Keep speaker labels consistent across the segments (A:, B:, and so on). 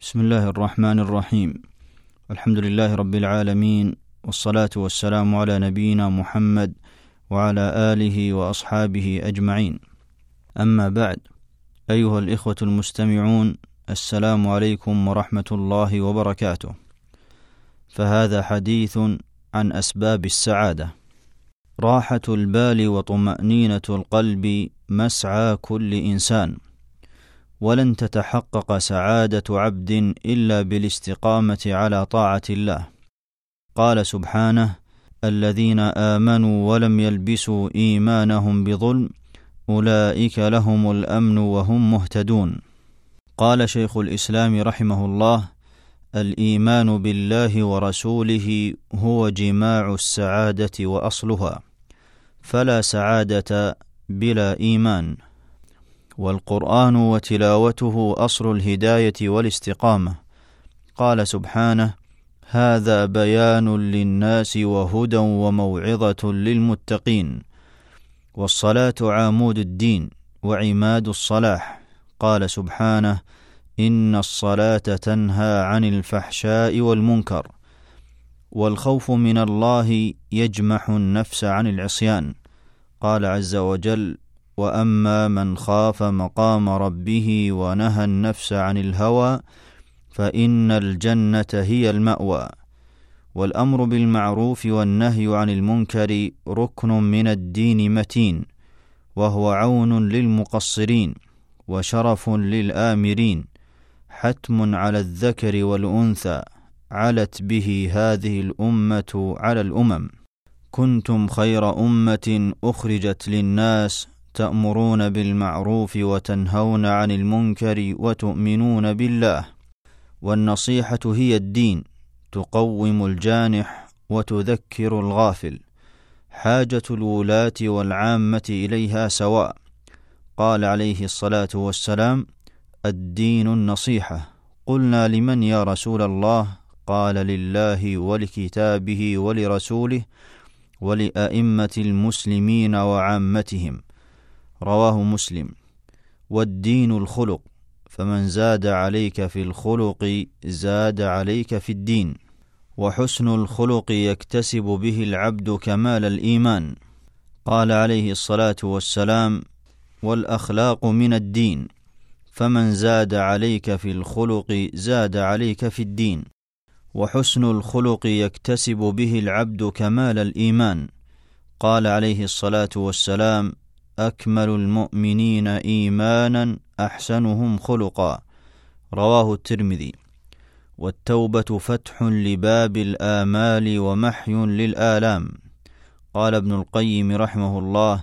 A: بسم الله الرحمن الرحيم. الحمد لله رب العالمين، والصلاة والسلام على نبينا محمد وعلى آله وأصحابه أجمعين. أما بعد، أيها الإخوة المستمعون، السلام عليكم ورحمة الله وبركاته. فهذا حديث عن أسباب السعادة. راحة البال وطمأنينة القلب مسعى كل إنسان، ولن تتحقق سعادة عبد إلا بالاستقامة على طاعة الله. قال سبحانه: الذين آمنوا ولم يلبسوا إيمانهم بظلم أولئك لهم الأمن وهم مهتدون. قال شيخ الإسلام رحمه الله: الإيمان بالله ورسوله هو جماع السعادة وأصلها، فلا سعادة بلا إيمان. والقرآن وتلاوته أصل الهداية والاستقامة. قال سبحانه: هذا بيان للناس وهدى وموعظة للمتقين. والصلاة عمود الدين وعماد الصلاح. قال سبحانه: إن الصلاة تنهى عن الفحشاء والمنكر. والخوف من الله يجمح النفس عن العصيان. قال عز وجل: وأما من خاف مقام ربه ونهى النفس عن الهوى فإن الجنة هي المأوى. والأمر بالمعروف والنهي عن المنكر ركن من الدين متين، وهو عون للمقصرين وشرف للآمرين، حتم على الذكر والأنثى، علت به هذه الأمة على الأمم. كنتم خير أمة أخرجت للناس تأمرون بالمعروف وتنهون عن المنكر وتؤمنون بالله. والنصيحة هي الدين، تقوم الجانح وتذكر الغافل. حاجة الولاة والعامة إليها سواء. قال عليه الصلاة والسلام: الدين النصيحة. قلنا: لمن يا رسول الله؟ قال: لله ولكتابه ولرسوله ولأئمة المسلمين وعامتهم. رواه مسلم. والدين الخلق، فمن زاد عليك في الخلق زاد عليك في الدين. وحسن الخلق يكتسب به العبد كمال الإيمان. قال عليه الصلاة والسلام: والأخلاق من الدين، فمن زاد عليك في الخلق زاد عليك في الدين. وحسن الخلق يكتسب به العبد كمال الإيمان. قال عليه الصلاة والسلام: أكمل المؤمنين إيمانا أحسنهم خلقا. رواه الترمذي. والتوبة فتح لباب الآمال ومحي للآلام. قال ابن القيم رحمه الله: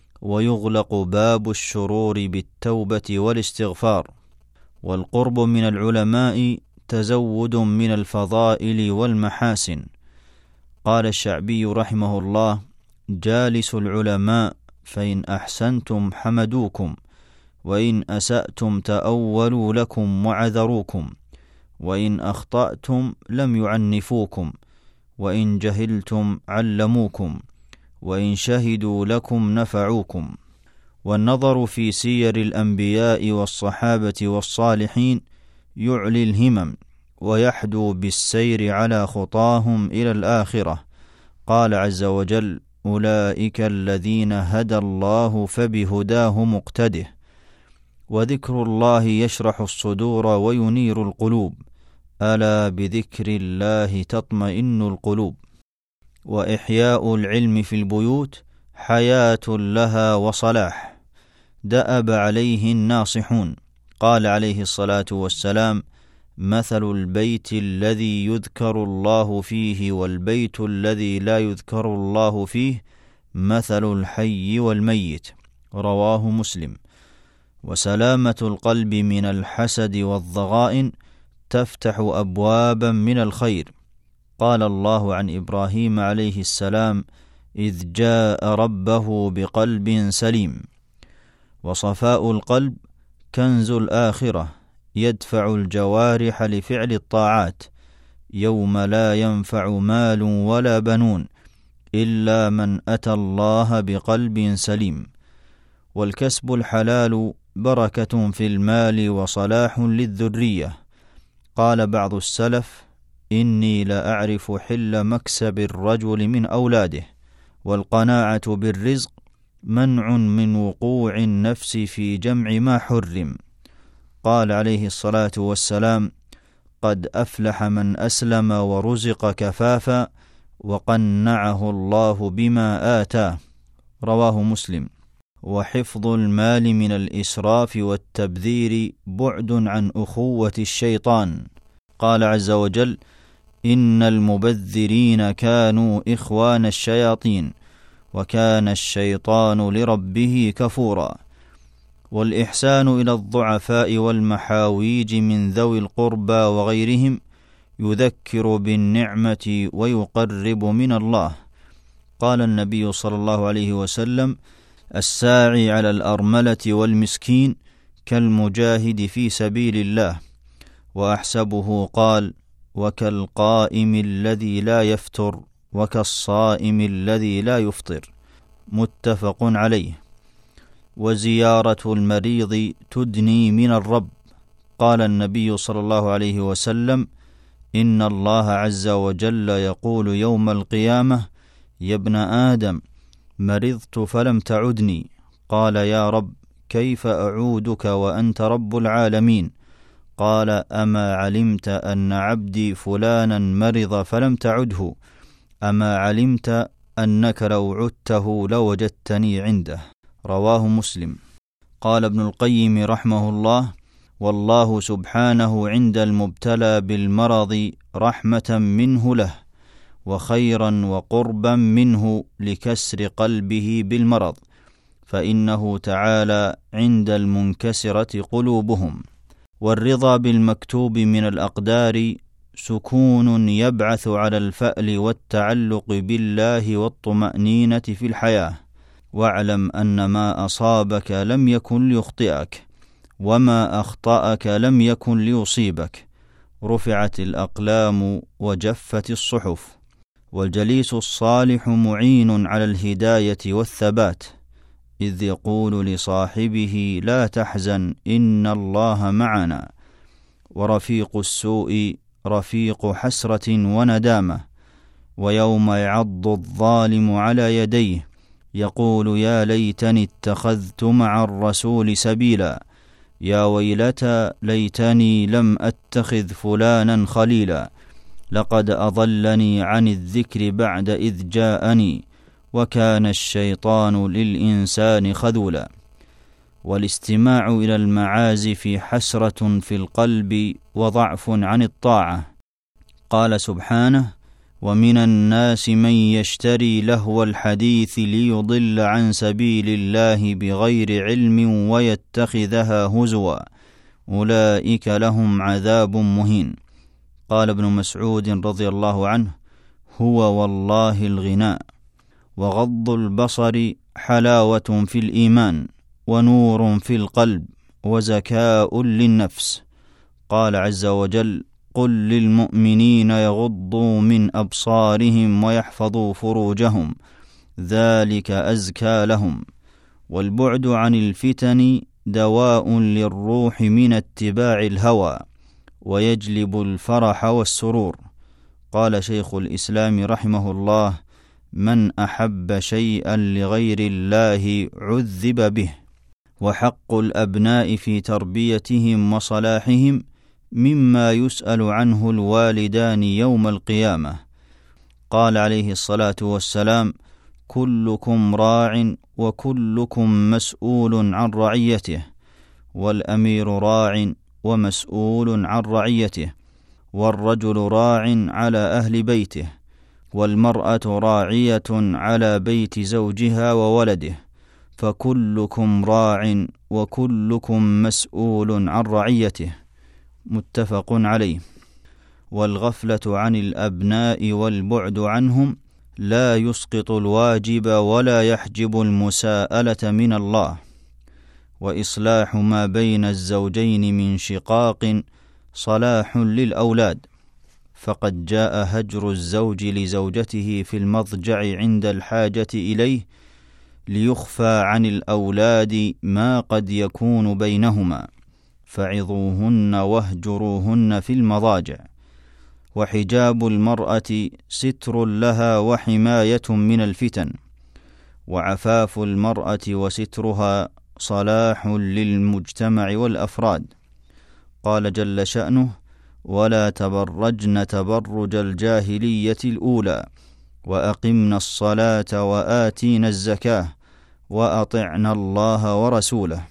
A: ويغلق باب الشرور بالتوبة والاستغفار. والقرب من العلماء تزود من الفضائل والمحاسن. قال الشعبي رحمه الله: جالس العلماء، فإن أحسنتم حمدوكم، وإن أسأتم تأولوا لكم وعذروكم، وإن أخطأتم لم يعنفوكم، وإن جهلتم علموكم، وإن شهدوا لكم نفعوكم. والنظر في سير الأنبياء والصحابة والصالحين يعلي الهمم ويحدو بالسير على خطاهم إلى الآخرة. قال عز وجل: أولئك الذين هدى الله فبهداه مقتده. وذكر الله يشرح الصدور وينير القلوب. ألا بذكر الله تطمئن القلوب. وإحياء العلم في البيوت حياة لها وصلاح، دأب عليه الناصحون. قال عليه الصلاة والسلام: مثل البيت الذي يذكر الله فيه والبيت الذي لا يذكر الله فيه مثل الحي والميت. رواه مسلم. وسلامة القلب من الحسد والضغائن تفتح أبوابا من الخير. قال الله عن إبراهيم عليه السلام: إذ جاء ربه بقلب سليم. وصفاء القلب كنز الآخرة، يدفع الجوارح لفعل الطاعات، يوم لا ينفع مال ولا بنون إلا من أتى الله بقلب سليم. والكسب الحلال بركة في المال وصلاح للذرية. قال بعض السلف: إني لأعرف حل مكسب الرجل من أولاده، والقناعة بالرزق منع من وقوع النفس في جمع ما حرم. قال عليه الصلاة والسلام: قد أفلح من أسلم ورزق كفافا وقنعه الله بما آتاه. رواه مسلم. وحفظ المال من الإسراف والتبذير بعد عن أخوة الشيطان. قال عز وجل: إن المبذرين كانوا إخوان الشياطين وكان الشيطان لربه كفورا. والإحسان إلى الضعفاء والمحاويج من ذوي القربى وغيرهم يذكر بالنعمة ويقرب من الله. قال النبي صلى الله عليه وسلم: الساعي على الأرملة والمسكين كالمجاهد في سبيل الله. وأحسبه قال: وكالقائم الذي لا يفتر وكالصائم الذي لا يفطر. متفق عليه. وزيارة المريض تدني من الرب. قال النبي صلى الله عليه وسلم: إن الله عز وجل يقول يوم القيامة: يا ابن آدم، مرضت فلم تعدني. قال: يا رب، كيف أعودك وأنت رب العالمين؟ قال: أما علمت أن عبدي فلانا مرض فلم تعده؟ أما علمت أنك لو عدته لوجدتني عنده؟ رواه مسلم. قال ابن القيم رحمه الله: والله سبحانه عند المبتلى بالمرض رحمة منه له، وخيرا وقربا منه لكسر قلبه بالمرض، فإنه تعالى عند المنكسرة قلوبهم. والرضا بالمكتوب من الأقدار سكون يبعث على الفأل والتعلق بالله والطمأنينة في الحياة. واعلم أن ما أصابك لم يكن ليخطئك، وما أخطأك لم يكن ليصيبك. رفعت الأقلام وجفت الصحف. والجليس الصالح معين على الهداية والثبات، إذ يقول لصاحبه: لا تحزن إن الله معنا. ورفيق السوء رفيق حسرة وندامة. ويوم يعض الظالم على يديه يقول: يا ليتني اتخذت مع الرسول سبيلا، يا ويلتى ليتني لم أتخذ فلانا خليلا، لقد أضلني عن الذكر بعد إذ جاءني، وكان الشيطان للإنسان خذولا. والاستماع إلى المعازف حسرة في القلب وضعف عن الطاعة. قال سبحانه: ومن الناس من يشتري لهو الحديث ليضل عن سبيل الله بغير علم ويتخذها هزوا، أولئك لهم عذاب مهين. قال ابن مسعود رضي الله عنه: هو والله الغناء. وغض البصر حلاوة في الإيمان، ونور في القلب، وزكاء للنفس. قال عز وجل: قل للمؤمنين يغضوا من أبصارهم ويحفظوا فروجهم، ذلك أزكى لهم. والبعد عن الفتن دواء للروح من اتباع الهوى، ويجلب الفرح والسرور. قال شيخ الإسلام رحمه الله: من أحب شيئا لغير الله عذب به. وحق الأبناء في تربيتهم وصلاحهم مما يسأل عنه الوالدان يوم القيامة. قال عليه الصلاة والسلام: كلكم راع وكلكم مسؤول عن رعيته، والأمير راع ومسؤول عن رعيته، والرجل راع على أهل بيته، والمرأة راعية على بيت زوجها وولده، فكلكم راع وكلكم مسؤول عن رعيته. متفق عليه. والغفلة عن الأبناء والبعد عنهم لا يسقط الواجب ولا يحجب المساءلة من الله. وإصلاح ما بين الزوجين من شقاق صلاح للأولاد، فقد جاء هجر الزوج لزوجته في المضجع عند الحاجة إليه ليخفى عن الأولاد ما قد يكون بينهما، فعظوهن واهجروهن في المضاجع. وحجاب المرأة ستر لها وحماية من الفتن، وعفاف المرأة وسترها صلاح للمجتمع والأفراد. قال جل شأنه: ولا تبرجن تبرج الجاهلية الأولى وأقمنا الصلاة وآتينا الزكاة وأطعنا الله ورسوله.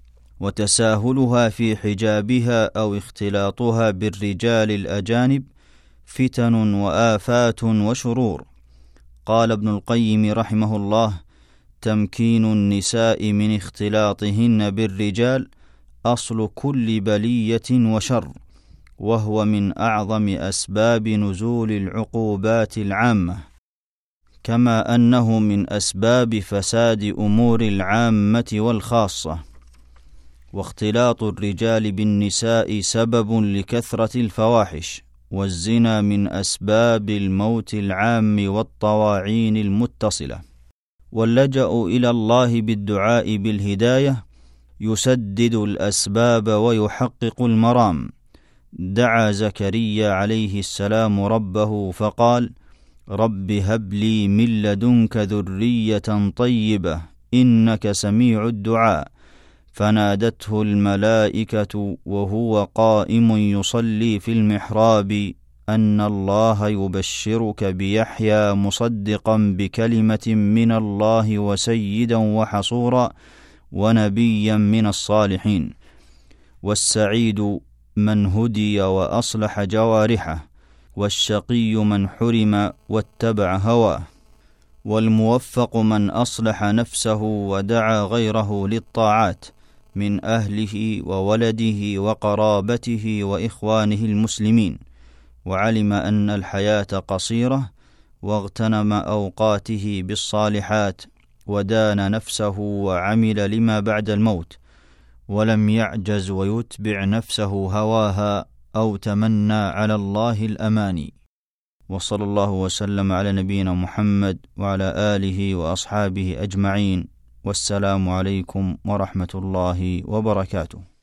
A: وتساهلها في حجابها أو اختلاطها بالرجال الأجانب فتن وآفات وشرور. قال ابن القيم رحمه الله: تمكين النساء من اختلاطهن بالرجال أصل كل بلية وشر، وهو من أعظم أسباب نزول العقوبات العامة، كما أنه من أسباب فساد أمور العامة والخاصة. واختلاط الرجال بالنساء سبب لكثرة الفواحش، والزنا من أسباب الموت العام والطواعين المتصلة. واللجأ إلى الله بالدعاء بالهداية يسدد الأسباب ويحقق المرام. دعا زكريا عليه السلام ربه فقال: رب هب لي من لدنك ذرية طيبة إنك سميع الدعاء. فنادته الملائكة وهو قائم يصلي في المحراب أن الله يبشرك بيحيى مصدقا بكلمة من الله وسيدا وحصورا ونبيا من الصالحين. والسعيد من هدي وأصلح جوارحه، والشقي من حرم واتبع هواه، والموفق من أصلح نفسه ودعا غيره للطاعات من أهله وولده وقرابته وإخوانه المسلمين، وعلم أن الحياة قصيرة واغتنم أوقاته بالصالحات، ودان نفسه وعمل لما بعد الموت، ولم يعجز ويتبع نفسه هواها أو تمنى على الله الأماني. وصلى الله وسلم على نبينا محمد وعلى آله وأصحابه أجمعين، والسلام عليكم ورحمة الله وبركاته.